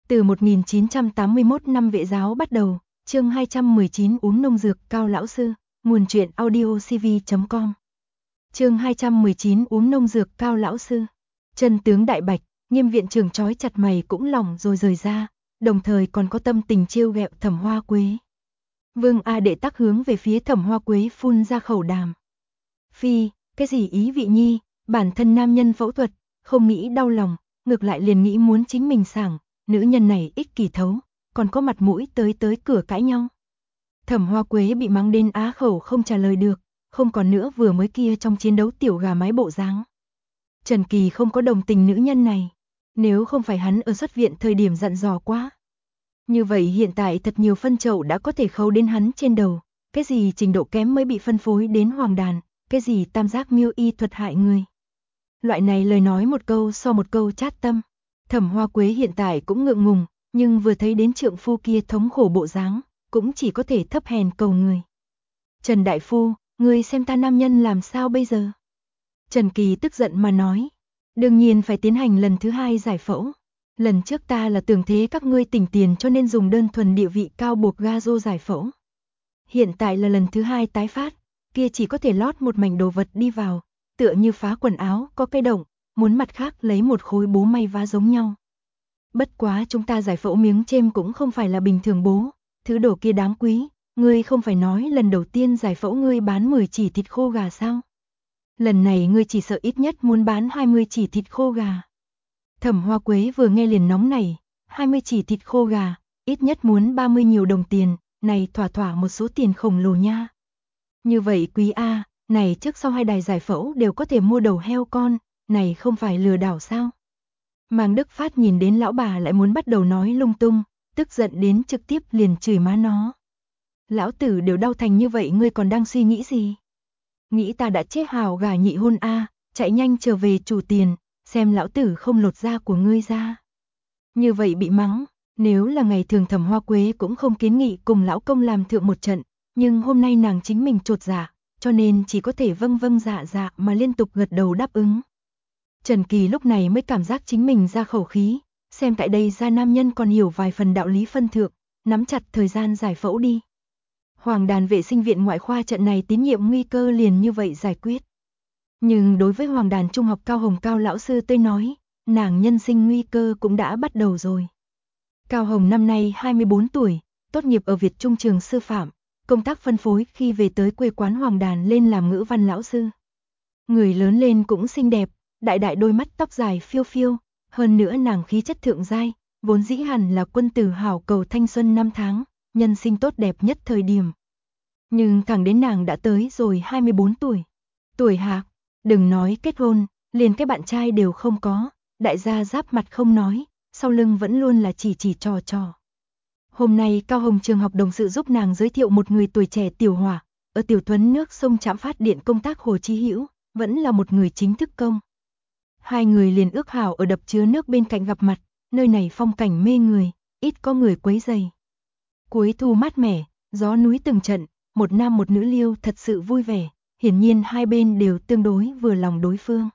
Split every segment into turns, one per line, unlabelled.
Từ 1981 năm Vệ giáo bắt đầu, chương 219 uống nông dược Cao lão sư, nguồn truyện audiocv.com. Chương 219 uống nông dược Cao lão sư. Chân tướng đại bạch, Nghiêm viện trưởng trói chặt mày cũng lỏng rồi rời ra, đồng thời còn có tâm tình trêu ghẹo Thẩm Hoa Quế. Vương A Đệ tắc hướng về phía Thẩm Hoa Quế phun ra khẩu đàm. Phi, cái gì ý vị nhi, bản thân nam nhân phẫu thuật, không nghĩ đau lòng, ngược lại liền nghĩ muốn chính mình sảng, nữ nhân này ích kỷ thấu, còn có mặt mũi tới cửa cãi nhau. Thẩm Hoa Quế bị mắng đến á khẩu không trả lời được, không còn nữa vừa mới kia trong chiến đấu tiểu gà mái bộ dáng. Trần Kỳ không có đồng tình nữ nhân này, nếu không phải hắn ở xuất viện thời điểm dặn dò quá. Như vậy hiện tại thật nhiều phân chậu đã có thể khấu đến hắn trên đầu, cái gì trình độ kém mới bị phân phối đến hoàng đàn, cái gì tam giác miêu y thuật hại người. Loại này lời nói một câu so một câu chát tâm. Thẩm Hoa Quế hiện tại cũng ngượng ngùng, nhưng vừa thấy đến trượng phu kia thống khổ bộ dáng, cũng chỉ có thể thấp hèn cầu người. Trần Đại Phu, ngươi xem ta nam nhân làm sao bây giờ? Trần Kỳ tức giận mà nói, đương nhiên phải tiến hành lần thứ hai giải phẫu. Lần trước ta là tưởng thế các ngươi tỉnh tiền cho nên dùng đơn thuần địa vị cao buộc gazo giải phẫu. Hiện tại là lần thứ hai tái phát, kia chỉ có thể lót một mảnh đồ vật đi vào, tựa như phá quần áo có cái động, muốn mặt khác lấy một khối bố may vá giống nhau. Bất quá chúng ta giải phẫu miếng chêm cũng không phải là bình thường bố, thứ đồ kia đáng quý, ngươi không phải nói lần đầu tiên giải phẫu ngươi bán 10 chỉ thịt khô gà sao? Lần này ngươi chỉ sợ ít nhất muốn bán 20 chỉ thịt khô gà. Thẩm Hoa Quế vừa nghe liền nóng nảy, 20 chỉ thịt khô gà, ít nhất muốn 30 nhiều đồng tiền, này thỏa thỏa một số tiền khổng lồ nha. Như vậy quý A, này trước sau hai đài giải phẫu đều có thể mua đầu heo con, này không phải lừa đảo sao? Màng Đức Phát nhìn đến lão bà lại muốn bắt đầu nói lung tung, tức giận đến trực tiếp liền chửi má nó. Lão tử đều đau thành như vậy ngươi còn đang suy nghĩ gì? Nghĩ ta đã chết hào gà nhị hôn A, chạy nhanh trở về chủ tiền, xem lão tử không lột da của ngươi ra. Như vậy bị mắng, nếu là ngày thường Thẩm Hoa Quế cũng không kiến nghị cùng lão công làm thượng một trận, nhưng hôm nay nàng chính mình chột dạ, cho nên chỉ có thể vâng vâng dạ dạ mà liên tục gật đầu đáp ứng. Trần Kỳ lúc này mới cảm giác chính mình ra khẩu khí, xem tại đây ra nam nhân còn hiểu vài phần đạo lý phân thượng, nắm chặt thời gian giải phẫu đi. Hoàng đàn vệ sinh viện ngoại khoa trận này tín nhiệm nguy cơ liền như vậy giải quyết. Nhưng đối với Hoàng đàn trung học Cao Hồng Cao lão sư tới nói, nàng nhân sinh nguy cơ cũng đã bắt đầu rồi. Cao Hồng năm nay 24 tuổi, tốt nghiệp ở Việt Trung trường sư phạm, công tác phân phối khi về tới quê quán Hoàng đàn lên làm ngữ văn lão sư. Người lớn lên cũng xinh đẹp, đại đại đôi mắt tóc dài phiêu phiêu, hơn nữa nàng khí chất thượng giai, vốn dĩ hẳn là quân tử hảo cầu thanh xuân năm tháng, nhân sinh tốt đẹp nhất thời điểm. Nhưng thẳng đến nàng đã tới rồi 24 tuổi. Tuổi hạc, đừng nói kết hôn, liền cái bạn trai đều không có, đại gia giáp mặt không nói, sau lưng vẫn luôn là chỉ trò. Hôm nay Cao Hồng trường học đồng sự giúp nàng giới thiệu một người tuổi trẻ tiểu hỏa, ở Tiểu Thuấn nước sông Trạm phát điện công tác Hồ Chí Hữu, vẫn là một người chính thức công. Hai người liền ước hảo ở đập chứa nước bên cạnh gặp mặt, nơi này phong cảnh mê người, ít có người quấy rầy. Cuối thu mát mẻ, gió núi từng trận, một nam một nữ liêu thật sự vui vẻ, hiển nhiên hai bên đều tương đối vừa lòng đối phương.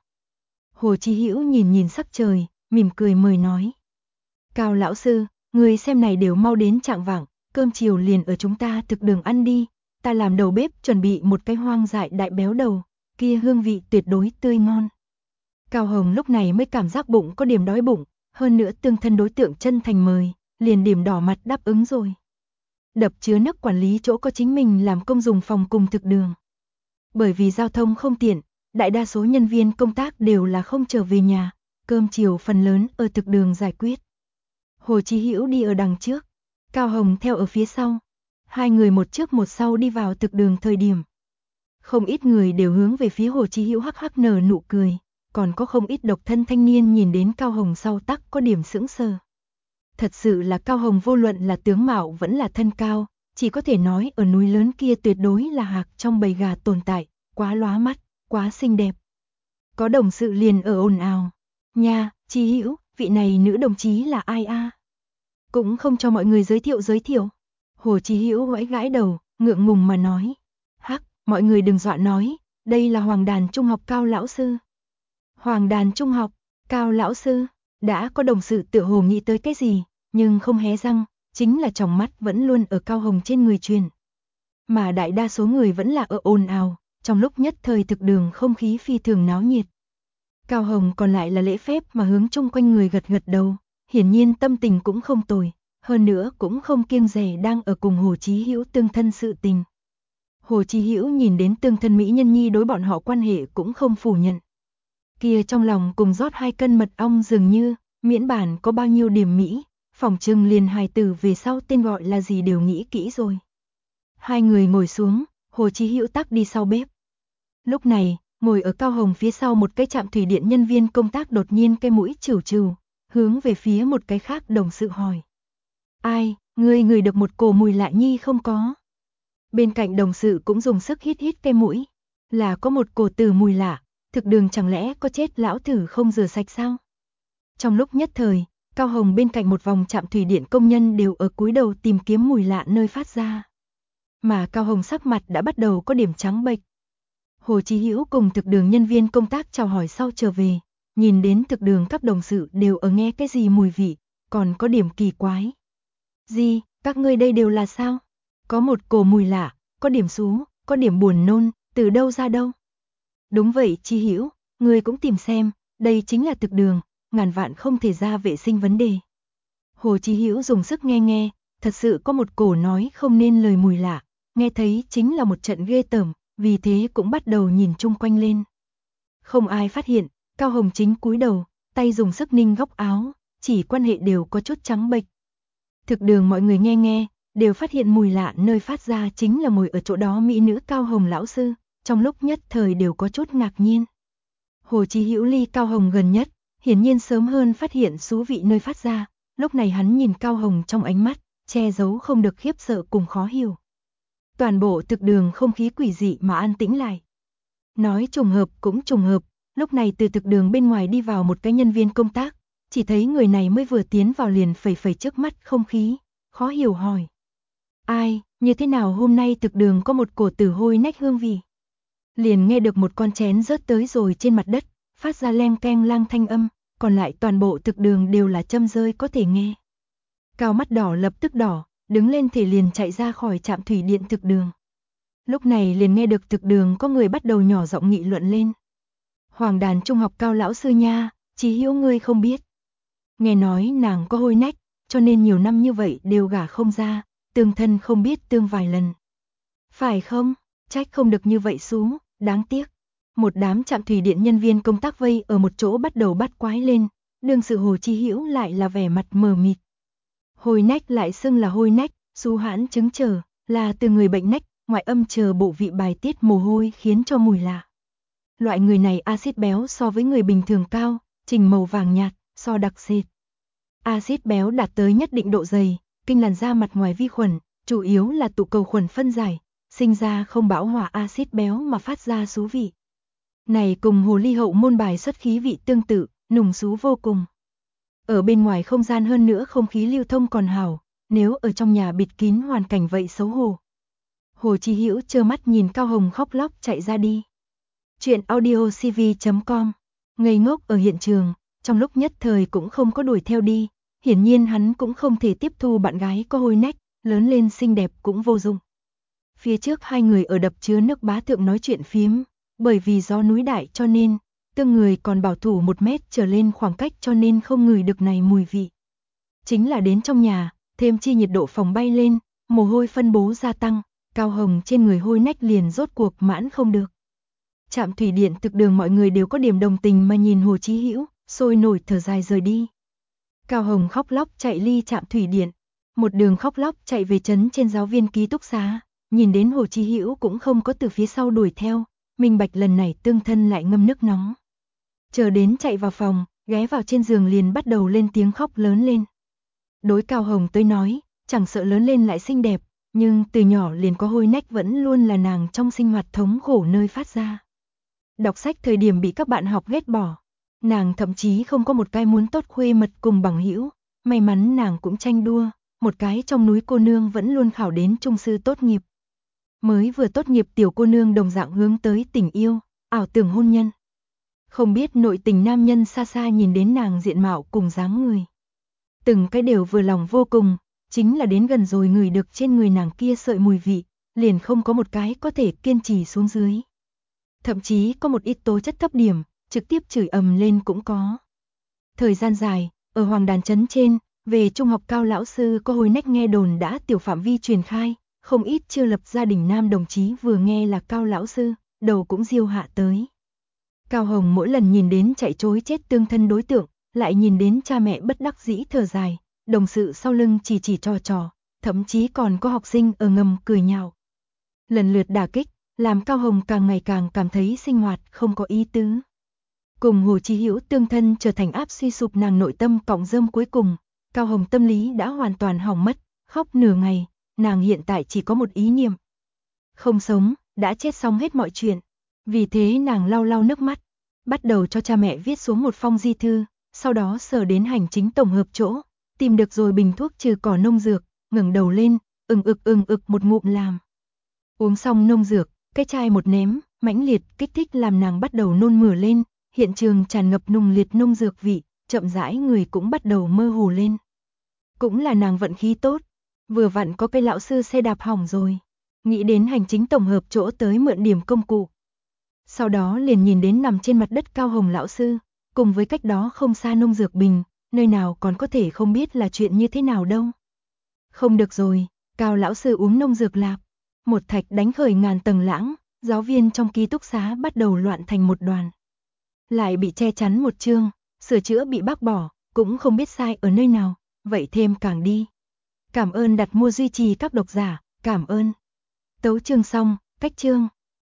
Hồ Chí Hữu nhìn sắc trời, mỉm cười mời nói. Cao lão sư, người xem này đều mau đến trạng vạng, cơm chiều liền ở chúng ta thực đường ăn đi, ta làm đầu bếp chuẩn bị một cái hoang dại đại béo đầu, kia hương vị tuyệt đối tươi ngon. Cao Hồng lúc này mới cảm giác bụng có điểm đói bụng, hơn nữa tương thân đối tượng chân thành mời, liền điểm đỏ mặt đáp ứng rồi. Đập chứa nước quản lý chỗ có chính mình làm công dùng phòng cùng thực đường. Bởi vì giao thông không tiện, đại đa số nhân viên công tác đều là không trở về nhà, cơm chiều phần lớn ở thực đường giải quyết. Hồ Chí Hữu đi ở đằng trước, Cao Hồng theo ở phía sau. Hai người một trước một sau đi vào thực đường thời điểm. Không ít người đều hướng về phía Hồ Chí Hữu hắc hắc nở nụ cười, còn có không ít độc thân thanh niên nhìn đến Cao Hồng sau tắc có điểm sững sờ. Thật sự là Cao Hồng vô luận là tướng mạo vẫn là thân cao, chỉ có thể nói ở núi lớn kia tuyệt đối là hạc trong bầy gà tồn tại, quá lóa mắt, quá xinh đẹp. Có đồng sự liền ở ồn ào, nha, Chí Hữu, vị này nữ đồng chí là ai a? Cũng không cho mọi người giới thiệu. Hồ Chí Hữu gãi gãi đầu, ngượng ngùng mà nói, hắc, mọi người đừng dọa nói, đây là Hoàng đàn trung học Cao lão sư. Hoàng đàn trung học, Cao lão sư, đã có đồng sự tựa hồ nghĩ tới cái gì, nhưng không hé răng, chính là tròng mắt vẫn luôn ở Cao Hồng trên người truyền. Mà đại đa số người vẫn là ở ồn ào, trong lúc nhất thời thực đường không khí phi thường náo nhiệt. Cao Hồng còn lại là lễ phép mà hướng chung quanh người gật gật đầu, hiển nhiên tâm tình cũng không tồi, hơn nữa cũng không kiêng dè đang ở cùng Hồ Chí Hữu tương thân sự tình. Hồ Chí Hữu nhìn đến tương thân mỹ nhân nhi đối bọn họ quan hệ cũng không phủ nhận. Kia trong lòng cùng rót 2 cân mật ong dường như, miễn bản có bao nhiêu điểm mỹ, phỏng chừng liền hài tử về sau tên gọi là gì đều nghĩ kỹ rồi. Hai người ngồi xuống, Hồ Chí Hữu tắc đi sau bếp. Lúc này, ngồi ở Cao Hồng phía sau một cái trạm thủy điện nhân viên công tác đột nhiên cái mũi chửu chửu, hướng về phía một cái khác đồng sự hỏi. Ai, ngươi ngửi được một cổ mùi lạ nhi không có? Bên cạnh đồng sự cũng dùng sức hít hít cái mũi, là có một cổ tử mùi lạ, thực đường chẳng lẽ có chết lão thử không rửa sạch sao? Trong lúc nhất thời, Cao Hồng bên cạnh một vòng trạm thủy điện công nhân đều ở cúi đầu tìm kiếm mùi lạ nơi phát ra. Mà Cao Hồng sắc mặt đã bắt đầu có điểm trắng bệch. Hồ Chí Hữu cùng thực đường nhân viên công tác chào hỏi sau trở về, nhìn đến thực đường các đồng sự đều ở nghe cái gì mùi vị, còn có điểm kỳ quái. Gì, các ngươi đây đều là sao? Có một cổ mùi lạ, có điểm xú, có điểm buồn nôn, từ đâu ra đâu? Đúng vậy Chí Hữu, ngươi cũng tìm xem, đây chính là thực đường, ngàn vạn không thể ra vệ sinh vấn đề. Hồ Chí Hữu dùng sức nghe nghe, thật sự có một cổ nói không nên lời mùi lạ, nghe thấy chính là một trận ghê tởm, vì thế cũng bắt đầu nhìn chung quanh lên. Không ai phát hiện, Cao Hồng chính cúi đầu, tay dùng sức ninh góc áo, chỉ quan hệ đều có chút trắng bệch. Thực đường mọi người nghe nghe, đều phát hiện mùi lạ nơi phát ra chính là ngồi ở chỗ đó mỹ nữ Cao Hồng lão sư, trong lúc nhất thời đều có chút ngạc nhiên. Hồ Chí Hữu ly Cao Hồng gần nhất, hiển nhiên sớm hơn phát hiện xú vị nơi phát ra, lúc này hắn nhìn Cao Hồng trong ánh mắt, che giấu không được khiếp sợ cùng khó hiểu. Toàn bộ thực đường không khí quỷ dị mà an tĩnh lại. Nói trùng hợp cũng trùng hợp, lúc này từ thực đường bên ngoài đi vào một cái nhân viên công tác, chỉ thấy người này mới vừa tiến vào liền phẩy phẩy trước mắt không khí, khó hiểu hỏi. Ai, như thế nào hôm nay thực đường có một cổ tử hôi nách hương vị? Liền nghe được một con chén rớt tới rồi trên mặt đất, phát ra leng keng lang thanh âm, còn lại toàn bộ thực đường đều là châm rơi có thể nghe. Cao mắt đỏ lập tức đỏ, đứng lên thể liền chạy ra khỏi trạm thủy điện thực đường. Lúc này liền nghe được thực đường có người bắt đầu nhỏ giọng nghị luận lên. Hoàng đàn trung học Cao lão sư nha, Chí Hữu ngươi không biết. Nghe nói nàng có hôi nách, cho nên nhiều năm như vậy đều gả không ra, tương thân không biết tương vài lần. Phải không? Trách không được như vậy xú, đáng tiếc. Một đám trạm thủy điện nhân viên công tác vây ở một chỗ bắt đầu bắt quái lên, đương sự Hồ Chí Hữu lại là vẻ mặt mờ mịt. Hôi nách lại xưng là hôi nách, xú hãn chứng chờ, là từ người bệnh nách, ngoại âm chờ bộ vị bài tiết mồ hôi khiến cho mùi lạ. Loại người này axit béo so với người bình thường cao, trình màu vàng nhạt, so đặc sệt. Axit béo đạt tới nhất định độ dày, kinh làn da mặt ngoài vi khuẩn, chủ yếu là tụ cầu khuẩn phân giải, sinh ra không bão hòa axit béo mà phát ra xú vị. Này cùng hồ ly hậu môn bài xuất khí vị tương tự, nùng xú vô cùng. Ở bên ngoài không gian hơn nữa không khí lưu thông còn hảo, nếu ở trong nhà bịt kín hoàn cảnh vậy xấu hổ. Hồ Chí Hữu trơ mắt nhìn Cao Hồng khóc lóc chạy ra đi. Chuyện audiocv.com. Ngây ngốc ở hiện trường, trong lúc nhất thời cũng không có đuổi theo đi, hiển nhiên hắn cũng không thể tiếp thu bạn gái có hôi nách, lớn lên xinh đẹp cũng vô dụng. Phía trước hai người ở đập chứa nước Bá Thượng nói chuyện phiếm, bởi vì gió núi đại cho nên, tương người còn bảo thủ 1 mét trở lên khoảng cách cho nên không ngửi được này mùi vị. Chính là đến trong nhà, thêm chi nhiệt độ phòng bay lên, mồ hôi phân bố gia tăng, Cao Hồng trên người hôi nách liền rốt cuộc mãn không được. Trạm thủy điện thực đường mọi người đều có điểm đồng tình mà nhìn Hồ Chí Hữu, sôi nổi thở dài rời đi. Cao Hồng khóc lóc chạy ly trạm thủy điện, một đường khóc lóc chạy về trấn trên giáo viên ký túc xá, nhìn đến Hồ Chí Hữu cũng không có từ phía sau đuổi theo, minh bạch lần này tương thân lại ngâm nước nóng. Chờ đến chạy vào phòng, ghé vào trên giường liền bắt đầu lên tiếng khóc lớn lên. Đối Cao Hồng tới nói, chẳng sợ lớn lên lại xinh đẹp, nhưng từ nhỏ liền có hôi nách vẫn luôn là nàng trong sinh hoạt thống khổ nơi phát ra. Đọc sách thời điểm bị các bạn học ghét bỏ, nàng thậm chí không có một cái muốn tốt khuê mật cùng bằng hữu, may mắn nàng cũng tranh đua, một cái trong núi cô nương vẫn luôn khảo đến trung sư tốt nghiệp. Mới vừa tốt nghiệp tiểu cô nương đồng dạng hướng tới tình yêu, ảo tưởng hôn nhân. Không biết nội tình nam nhân xa xa nhìn đến nàng diện mạo cùng dáng người. từng cái đều vừa lòng vô cùng, chính là đến gần rồi ngửi được trên người nàng kia sợi mùi vị, liền không có một cái có thể kiên trì xuống dưới. Thậm chí có một ít tố chất thấp điểm, trực tiếp chửi ầm lên cũng có. Thời gian dài, ở Hoàng Đàn Trấn trên, về trung học Cao lão sư có hồi nách nghe đồn đã tiểu phạm vi truyền khai, không ít chưa lập gia đình nam đồng chí vừa nghe là Cao lão sư, đầu cũng diêu hạ tới. Cao Hồng mỗi lần nhìn đến chạy trối chết tương thân đối tượng, lại nhìn đến cha mẹ bất đắc dĩ thở dài, đồng sự sau lưng chỉ trò, thậm chí còn có học sinh ở ngầm cười nhạo. Lần lượt đả kích, làm Cao Hồng càng ngày càng cảm thấy sinh hoạt không có ý tứ. Cùng Hồ Chí Hữu tương thân trở thành áp suy sụp nàng nội tâm cọng rơm cuối cùng, Cao Hồng tâm lý đã hoàn toàn hỏng mất, khóc nửa ngày, nàng hiện tại chỉ có một ý niệm. Không sống, đã chết xong hết mọi chuyện. Vì thế nàng lau lau nước mắt, bắt đầu cho cha mẹ viết xuống một phong di thư, sau đó sờ đến hành chính tổng hợp chỗ, tìm được rồi bình thuốc trừ cỏ nông dược, ngẩng đầu lên, ừng ực một ngụm làm. Uống xong nông dược, cái chai một ném, mãnh liệt kích thích làm nàng bắt đầu nôn mửa lên, hiện trường tràn ngập nùng liệt nông dược vị, chậm rãi người cũng bắt đầu mơ hồ lên. Cũng là nàng vận khí tốt, vừa vặn có cái lão sư xe đạp hỏng rồi, nghĩ đến hành chính tổng hợp chỗ tới mượn điểm công cụ. Sau đó liền nhìn đến nằm trên mặt đất Cao Hồng lão sư, cùng với cách đó không xa nông dược bình, nơi nào còn có thể không biết là chuyện như thế nào đâu. Không được rồi, Cao lão sư uống nông dược lạp, một thạch đánh khởi ngàn tầng lãng, giáo viên trong ký túc xá bắt đầu loạn thành một đoàn. Lại bị che chắn một chương, sửa chữa bị bác bỏ, cũng không biết sai ở nơi nào, vậy thêm càng đi. Cảm ơn đặt mua duy trì các độc giả, cảm ơn. Tấu chương xong, cách chương.